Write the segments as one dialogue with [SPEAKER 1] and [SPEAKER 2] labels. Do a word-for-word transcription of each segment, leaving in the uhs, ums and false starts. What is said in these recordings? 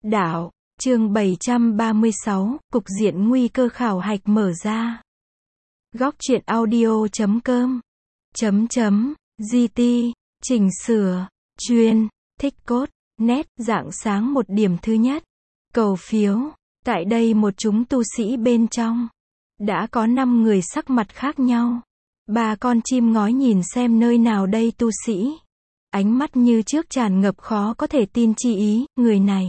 [SPEAKER 1] Đạo, chương bảy trăm ba mươi sáu, cục diện nguy cơ khảo hạch mở ra. Góc truyện audio chấm com chấm chấm gt chỉnh sửa chuyên thích cốt nét rạng sáng một điểm thứ nhất. Cầu phiếu. Tại đây một chúng tu sĩ bên trong. Đã có năm người sắc mặt khác nhau. Ba con chim ngói nhìn xem nơi nào đây tu sĩ. Ánh mắt như trước tràn ngập khó có thể tin chi ý, người này.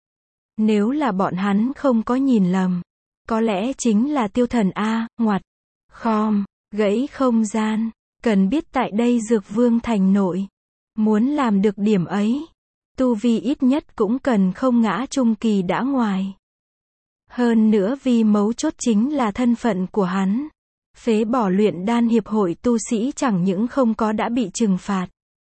[SPEAKER 1] Nếu là bọn hắn không có nhìn lầm. Có lẽ chính là tiêu thần A, ngoặt. Khom, gãy không gian. Cần biết tại đây Dược Vương thành nội. Muốn làm được điểm ấy. Tu vi ít nhất cũng cần không ngã trung kỳ đã ngoài. Hơn nữa vì mấu chốt chính là thân phận của hắn. Phế bỏ luyện đan hiệp hội tu sĩ chẳng những không có đã bị trừng phạt.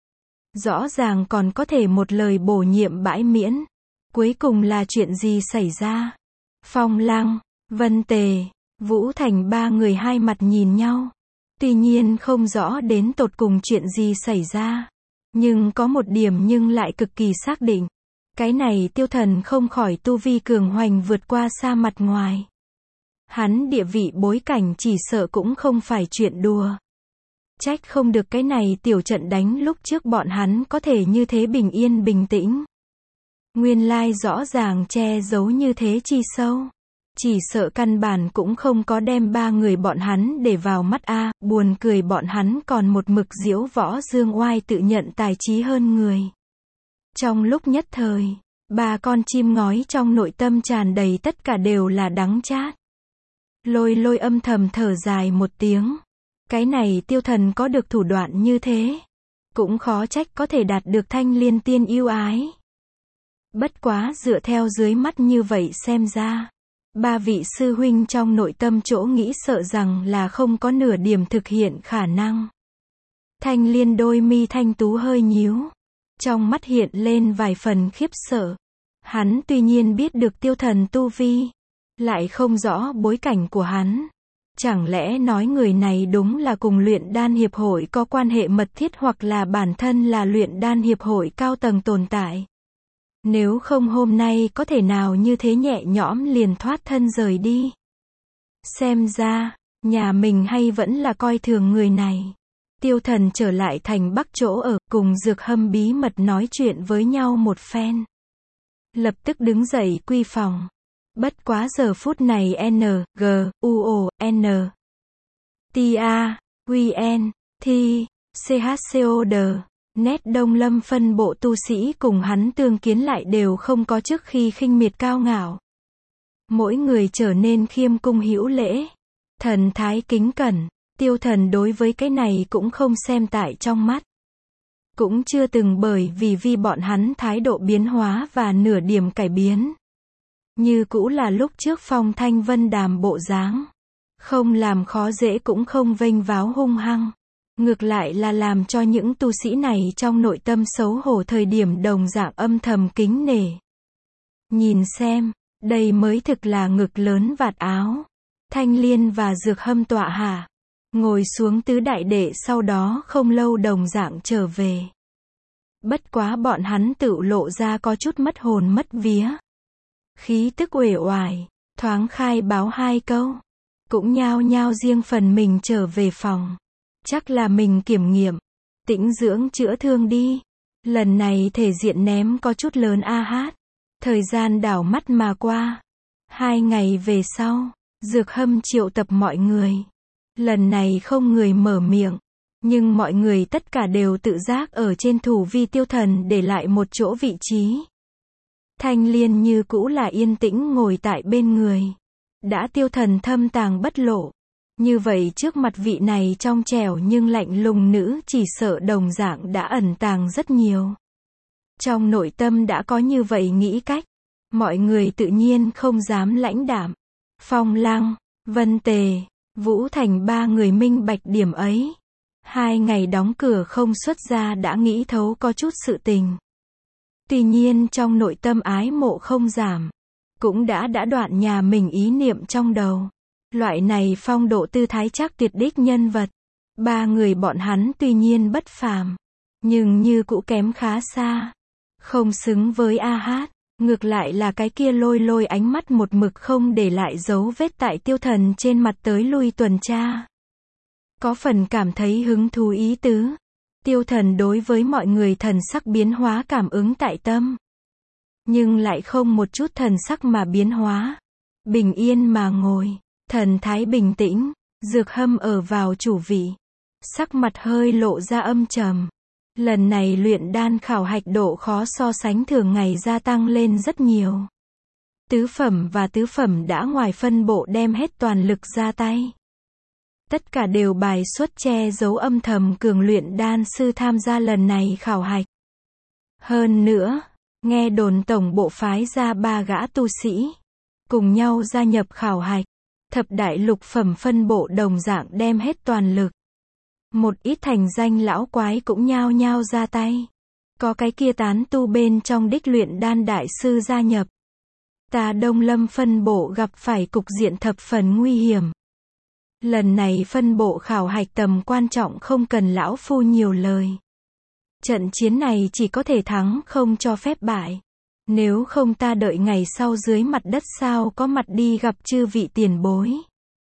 [SPEAKER 1] Rõ ràng còn có thể một lời bổ nhiệm bãi miễn. Cuối cùng là chuyện gì xảy ra? Phong Lăng, Vân Tề, Vũ Thành ba người hai mặt nhìn nhau. Tuy nhiên không rõ đến tột cùng chuyện gì xảy ra. Nhưng có một điểm nhưng lại cực kỳ xác định. Cái này tiêu thần không khỏi tu vi cường hoành vượt qua xa mặt ngoài. Hắn địa vị bối cảnh chỉ sợ cũng không phải chuyện đùa. Trách không được cái này tiểu trận đánh lúc trước bọn hắn có thể như thế bình yên bình tĩnh. Nguyên lai rõ ràng che giấu như thế chi sâu. Chỉ sợ căn bản cũng không có đem ba người bọn hắn để vào mắt a, buồn cười bọn hắn còn một mực diễu võ dương oai tự nhận tài trí hơn người. Trong lúc nhất thời, ba con chim ngói trong nội tâm tràn đầy tất cả đều là đắng chát. Lôi lôi âm thầm thở dài một tiếng. Cái này tiêu thần có được thủ đoạn như thế. Cũng khó trách có thể đạt được thanh liên tiên yêu ái. Bất quá dựa theo dưới mắt như vậy xem ra. Ba vị sư huynh trong nội tâm chỗ nghĩ sợ rằng là không có nửa điểm thực hiện khả năng. Thanh liên đôi mi thanh tú hơi nhíu. Trong mắt hiện lên vài phần khiếp sợ. Hắn tuy nhiên biết được tiêu thần tu vi. Lại không rõ bối cảnh của hắn. Chẳng lẽ nói người này đúng là cùng luyện đan hiệp hội có quan hệ mật thiết hoặc là bản thân là luyện đan hiệp hội cao tầng tồn tại. Nếu không hôm nay có thể nào như thế nhẹ nhõm liền thoát thân rời đi. Xem ra, nhà mình hay vẫn là coi thường người này. Tiêu thần trở lại thành Bắc chỗ ở, cùng Dược Hâm bí mật nói chuyện với nhau một phen. Lập tức đứng dậy quy phòng. Bất quá giờ phút này N, G, U, O, N, T, A, Q, N, T, C, H, C, O, D, nét Đông Lâm phân bộ tu sĩ cùng hắn tương kiến lại đều không có trước khi khinh miệt cao ngạo. Mỗi người trở nên khiêm cung hữu lễ. Thần thái kính cẩn. Tiêu thần đối với cái này cũng không xem tại trong mắt. Cũng chưa từng bởi vì vì bọn hắn thái độ biến hóa và nửa điểm cải biến. Như cũ là lúc trước phong thanh vân đàm bộ dáng. Không làm khó dễ cũng không vênh váo hung hăng. Ngược lại là làm cho những tu sĩ này trong nội tâm xấu hổ thời điểm đồng dạng âm thầm kính nể. Nhìn xem, đây mới thực là ngực lớn vạt áo. Thanh Liên và Dược Hâm tọa hạ. Ngồi xuống tứ đại đệ sau đó không lâu đồng dạng trở về. Bất quá bọn hắn tự lộ ra có chút mất hồn mất vía. Khí tức uể oải, thoáng khai báo hai câu. Cũng nhao nhao riêng phần mình trở về phòng. Chắc là mình kiểm nghiệm. Tĩnh dưỡng chữa thương đi. Lần này thể diện ném có chút lớn a hát. Thời gian đảo mắt mà qua. Hai ngày về sau, Dược Hâm triệu tập mọi người. Lần này không người mở miệng. Nhưng mọi người tất cả đều tự giác ở trên thủ vi tiêu thần để lại một chỗ vị trí. Thanh Liên như cũ là yên tĩnh ngồi tại bên người. Đã tiêu thần thâm tàng bất lộ. Như vậy trước mặt vị này trong trẻo nhưng lạnh lùng nữ chỉ sợ đồng dạng đã ẩn tàng rất nhiều. Trong nội tâm đã có như vậy nghĩ cách. Mọi người tự nhiên không dám lãnh đạm. Phong Lăng, Vân Tề, Vũ Thành ba người minh bạch điểm ấy. Hai ngày đóng cửa không xuất ra đã nghĩ thấu có chút sự tình. Tuy nhiên trong nội tâm ái mộ không giảm. Cũng đã đã đoạn nhà mình ý niệm trong đầu. Loại này phong độ tư thái chắc tuyệt đích nhân vật. Ba người bọn hắn tuy nhiên bất phàm. Nhưng như cũ kém khá xa. Không xứng với A Hát. Ngược lại là cái kia lôi lôi ánh mắt một mực không để lại dấu vết tại Tiêu Thần trên mặt tới lui tuần tra. Có phần cảm thấy hứng thú ý tứ. Tiêu Thần đối với mọi người thần sắc biến hóa cảm ứng tại tâm. Nhưng lại không một chút thần sắc mà biến hóa. Bình yên mà ngồi. Thần thái bình tĩnh. Dược Hâm ở vào chủ vị. Sắc mặt hơi lộ ra âm trầm. Lần này luyện đan khảo hạch độ khó so sánh thường ngày gia tăng lên rất nhiều. Tứ phẩm và tứ phẩm đã ngoài phân bộ đem hết toàn lực ra tay. Tất cả đều bài xuất che giấu âm thầm cường luyện đan sư tham gia lần này khảo hạch. Hơn nữa, nghe đồn tổng bộ phái ra ba gã tu sĩ, cùng nhau gia nhập khảo hạch. Thập đại lục phẩm phân bộ đồng dạng đem hết toàn lực. Một ít thành danh lão quái cũng nhao nhao ra tay. Có cái kia tán tu bên trong đích luyện đan đại sư gia nhập. Ta Đông Lâm phân bộ gặp phải cục diện thập phần nguy hiểm. Lần này phân bộ khảo hạch tầm quan trọng không cần lão phu nhiều lời. Trận chiến này chỉ có thể thắng không cho phép bại. Nếu không ta đợi ngày sau dưới mặt đất sao có mặt đi gặp chư vị tiền bối.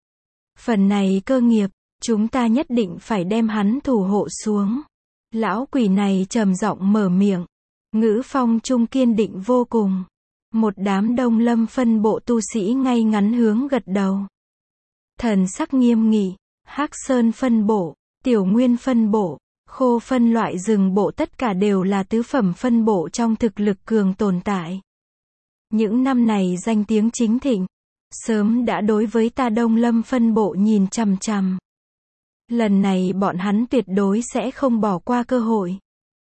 [SPEAKER 1] Phần này cơ nghiệp, chúng ta nhất định phải đem hắn thủ hộ xuống. Lão quỷ này trầm giọng mở miệng. Ngữ phong trung kiên định vô cùng. Một đám Đông Lâm phân bộ tu sĩ ngay ngắn hướng gật đầu. Thần sắc nghiêm nghị. Hắc Sơn phân bộ, Tiểu Nguyên phân bộ, Khô phân loại rừng bộ tất cả đều là tứ phẩm phân bộ trong thực lực cường tồn tại. Những năm này danh tiếng chính thịnh, sớm đã đối với ta Đông Lâm phân bộ nhìn chằm chằm. Lần này bọn hắn tuyệt đối sẽ không bỏ qua cơ hội.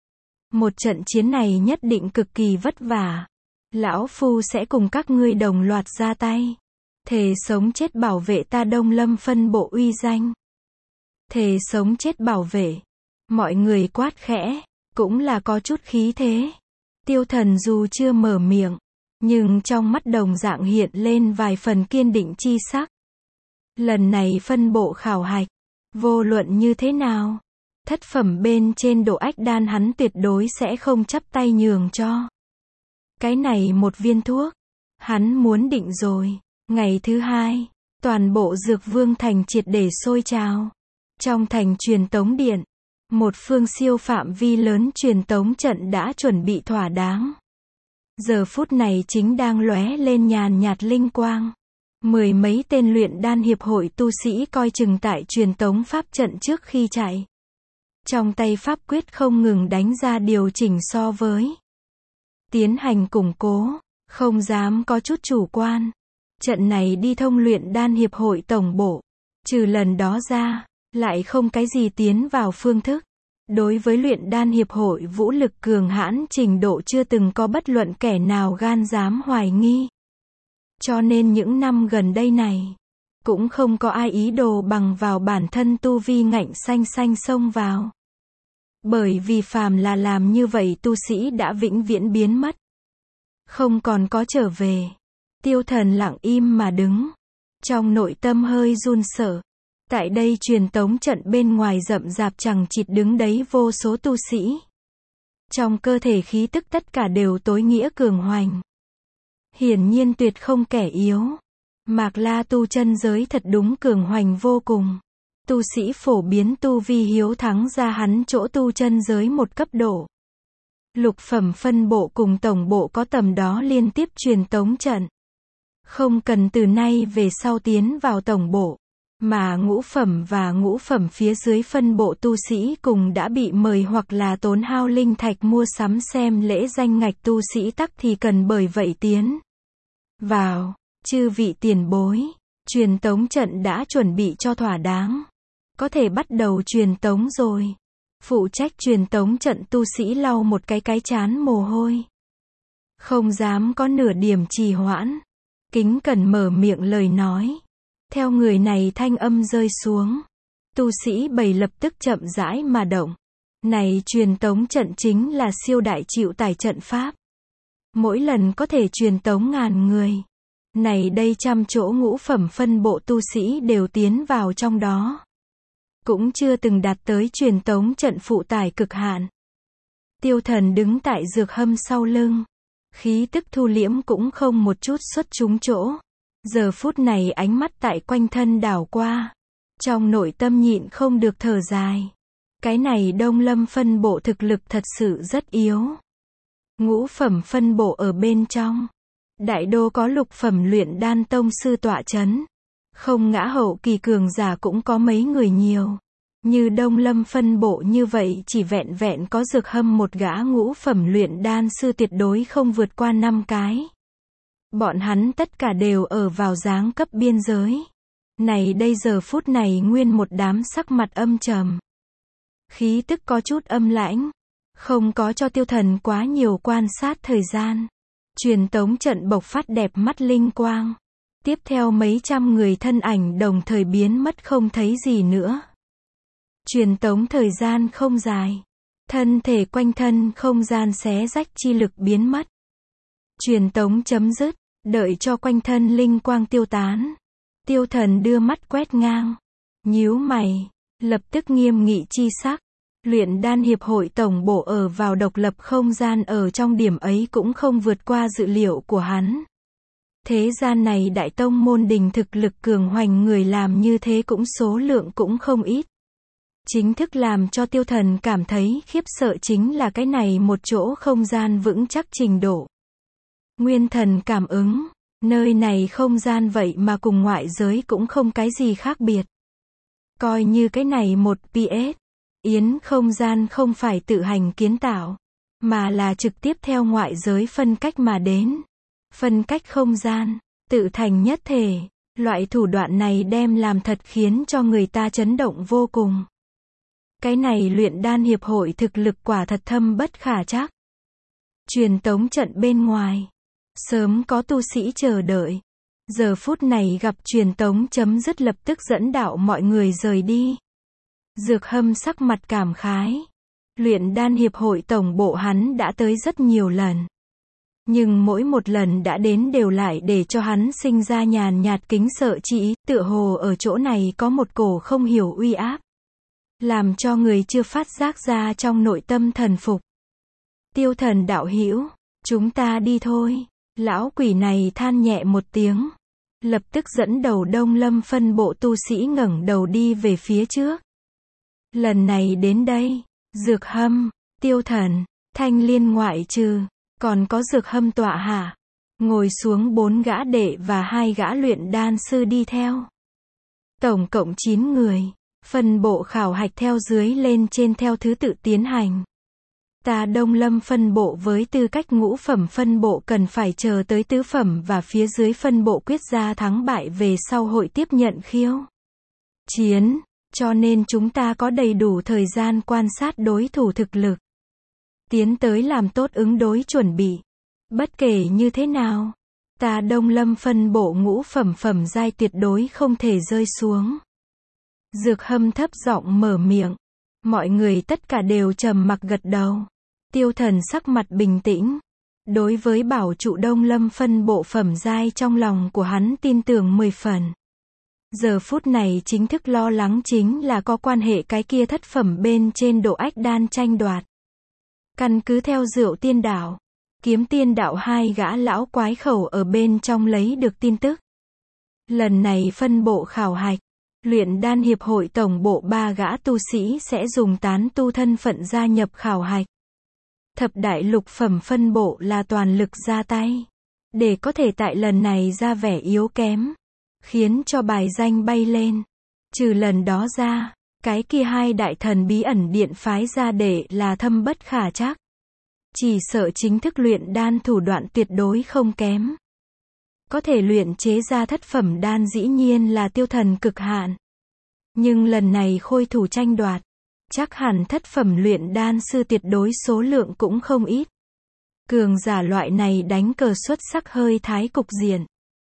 [SPEAKER 1] Một trận chiến này nhất định cực kỳ vất vả. Lão Phu sẽ cùng các ngươi đồng loạt ra tay. Thề sống chết bảo vệ ta Đông Lâm phân bộ uy danh. Thề sống chết bảo vệ. Mọi người quát khẽ, cũng là có chút khí thế. Tiêu Thần dù chưa mở miệng, nhưng trong mắt đồng dạng hiện lên vài phần kiên định chi sắc. Lần này phân bộ khảo hạch, vô luận như thế nào, thất phẩm bên trên độ ách đan hắn tuyệt đối sẽ không chắp tay nhường cho. Cái này một viên thuốc, hắn muốn định rồi. Ngày thứ hai, toàn bộ Dược Vương thành triệt để sôi trào. Trong thành truyền tống điện, một phương siêu phạm vi lớn truyền tống trận đã chuẩn bị thỏa đáng. Giờ phút này chính đang lóe lên nhàn nhạt linh quang. Mười mấy tên luyện đan hiệp hội tu sĩ coi chừng tại truyền tống pháp trận trước khi chạy. Trong tay pháp quyết không ngừng đánh ra điều chỉnh so với. Tiến hành củng cố, không dám có chút chủ quan. Trận này đi thông luyện đan hiệp hội tổng bộ. Trừ lần đó ra, lại không cái gì tiến vào phương thức. Đối với luyện đan hiệp hội vũ lực cường hãn trình độ chưa từng có bất luận kẻ nào gan dám hoài nghi. Cho nên những năm gần đây này, cũng không có ai ý đồ bằng vào bản thân tu vi ngạnh xanh xanh xông vào. Bởi vì phàm là làm như vậy tu sĩ đã vĩnh viễn biến mất. Không còn có trở về. Tiêu Thần lặng im mà đứng. Trong nội tâm hơi run sợ. Tại đây truyền tống trận bên ngoài rậm rạp chằng chịt đứng đấy vô số tu sĩ. Trong cơ thể khí tức tất cả đều tối nghĩa cường hoành. Hiển nhiên tuyệt không kẻ yếu. Mạc La tu chân giới thật đúng cường hoành vô cùng. Tu sĩ phổ biến tu vi hiếu thắng ra hắn chỗ tu chân giới một cấp độ. Lục phẩm phân bộ cùng tổng bộ có tầm đó liên tiếp truyền tống trận. Không cần từ nay về sau tiến vào tổng bộ. Mà ngũ phẩm và ngũ phẩm phía dưới phân bộ tu sĩ cùng đã bị mời hoặc là tốn hao linh thạch mua sắm xem lễ danh ngạch tu sĩ tắc thì cần bởi vậy tiến vào. Chư vị tiền bối, truyền tống trận đã chuẩn bị cho thỏa đáng. Có thể bắt đầu truyền tống rồi. Phụ trách truyền tống trận tu sĩ lau một cái cái chán mồ hôi. Không dám có nửa điểm trì hoãn. Kính cẩn mở miệng lời nói. Theo người này thanh âm rơi xuống. Tu sĩ bầy lập tức chậm rãi mà động. Này truyền tống trận chính là siêu đại chịu tải trận pháp. Mỗi lần có thể truyền tống ngàn người. Này đây trăm chỗ ngũ phẩm phân bộ tu sĩ đều tiến vào trong đó. Cũng chưa từng đạt tới truyền tống trận phụ tải cực hạn. Tiêu Thần đứng tại Dược Hâm sau lưng. Khí tức thu liễm cũng không một chút xuất trúng chỗ. Giờ phút này ánh mắt tại quanh thân đảo qua. Trong nội tâm nhịn không được thở dài. Cái này Đông Lâm phân bộ thực lực thật sự rất yếu. Ngũ phẩm phân bộ ở bên trong. Đại đô có lục phẩm luyện đan tông sư tọa chấn. Không ngã hậu kỳ cường giả cũng có mấy người nhiều. Như Đông Lâm phân bộ như vậy chỉ vẹn vẹn có Dược Hâm một gã ngũ phẩm luyện đan sư tuyệt đối không vượt qua năm cái. Bọn hắn tất cả đều ở vào dáng cấp biên giới. Này đây giờ phút này nguyên một đám sắc mặt âm trầm. Khí tức có chút âm lãnh. Không có cho Tiêu Thần quá nhiều quan sát thời gian. Truyền tống trận bộc phát đẹp mắt linh quang. Tiếp theo mấy trăm người thân ảnh đồng thời biến mất không thấy gì nữa. Truyền tống thời gian không dài. Thân thể quanh thân không gian xé rách chi lực biến mất. Truyền tống chấm dứt, đợi cho quanh thân linh quang tiêu tán. Tiêu Thần đưa mắt quét ngang. Nhíu mày, lập tức nghiêm nghị chi sắc. Luyện đan hiệp hội tổng bộ ở vào độc lập không gian ở trong điểm ấy cũng không vượt qua dự liệu của hắn. Thế gian này đại tông môn đình thực lực cường hoành người làm như thế cũng số lượng cũng không ít. Chính thức làm cho Tiêu Thần cảm thấy khiếp sợ chính là cái này một chỗ không gian vững chắc trình độ. Nguyên thần cảm ứng, nơi này không gian vậy mà cùng ngoại giới cũng không cái gì khác biệt. Coi như cái này một pê ét, yến không gian không phải tự hành kiến tạo, mà là trực tiếp theo ngoại giới phân cách mà đến. Phân cách không gian, tự thành nhất thể, loại thủ đoạn này đem làm thật khiến cho người ta chấn động vô cùng. Cái này luyện đan hiệp hội thực lực quả thật thâm bất khả trắc. Truyền tống trận bên ngoài, sớm có tu sĩ chờ đợi. Giờ phút này gặp truyền tống chấm dứt lập tức dẫn đạo mọi người rời đi. Dược Hâm sắc mặt cảm khái. Luyện đan hiệp hội tổng bộ hắn đã tới rất nhiều lần. Nhưng mỗi một lần đã đến đều lại để cho hắn sinh ra nhàn nhạt kính sợ chi ý, tựa hồ ở chỗ này có một cổ không hiểu uy áp. Làm cho người chưa phát giác ra trong nội tâm thần phục. Tiêu Thần đạo hữu, chúng ta đi thôi. Lão quỷ này than nhẹ một tiếng. Lập tức dẫn đầu Đông Lâm phân bộ tu sĩ ngẩng đầu đi về phía trước. Lần này đến đây, Dược Hâm, Tiêu Thần, Thanh Liên ngoại trừ, còn có Dược Hâm tọa hạ. Ngồi xuống bốn gã đệ và hai gã luyện đan sư đi theo. Tổng cộng chín người. Phân bộ khảo hạch theo dưới lên trên theo thứ tự tiến hành. Ta Đông Lâm phân bộ với tư cách ngũ phẩm phân bộ cần phải chờ tới tứ phẩm và phía dưới phân bộ quyết ra thắng bại về sau hội tiếp nhận khiêu chiến, cho nên chúng ta có đầy đủ thời gian quan sát đối thủ thực lực. Tiến tới làm tốt ứng đối chuẩn bị. Bất kể như thế nào, ta Đông Lâm phân bộ ngũ phẩm phẩm giai tuyệt đối không thể rơi xuống. Dược Hâm thấp giọng mở miệng. Mọi người tất cả đều trầm mặc gật đầu. Tiêu Thần sắc mặt bình tĩnh. Đối với bảo trụ Đông Lâm phân bộ phẩm giai trong lòng của hắn tin tưởng mười phần. Giờ phút này chính thức lo lắng chính là có quan hệ cái kia thất phẩm bên trên độ ách đan tranh đoạt. Căn cứ theo Rượu Tiên Đạo, Kiếm Tiên Đạo hai gã lão quái khẩu ở bên trong lấy được tin tức. Lần này phân bộ khảo hạch, luyện đan hiệp hội tổng bộ ba gã tu sĩ sẽ dùng tán tu thân phận gia nhập khảo hạch. Thập đại lục phẩm phân bộ là toàn lực ra tay, để có thể tại lần này ra vẻ yếu kém, khiến cho bài danh bay lên. Trừ lần đó ra, cái kia hai đại thần bí ẩn điện phái ra để là thâm bất khả trắc. Chỉ sợ chính thức luyện đan thủ đoạn tuyệt đối không kém. Có thể luyện chế ra thất phẩm đan dĩ nhiên là Tiêu Thần cực hạn. Nhưng lần này khôi thủ tranh đoạt, chắc hẳn thất phẩm luyện đan sư tuyệt đối số lượng cũng không ít. Cường giả loại này đánh cờ xuất sắc hơi thái cục diện.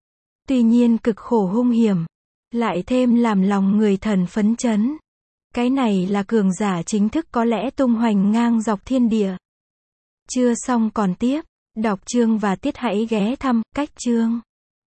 [SPEAKER 1] Tuy nhiên cực khổ hung hiểm, lại thêm làm lòng người thần phấn chấn. Cái này là cường giả chính thức có lẽ tung hoành ngang dọc thiên địa. Chưa xong còn tiếp, đọc chương và tiết hãy ghé thăm cách chương.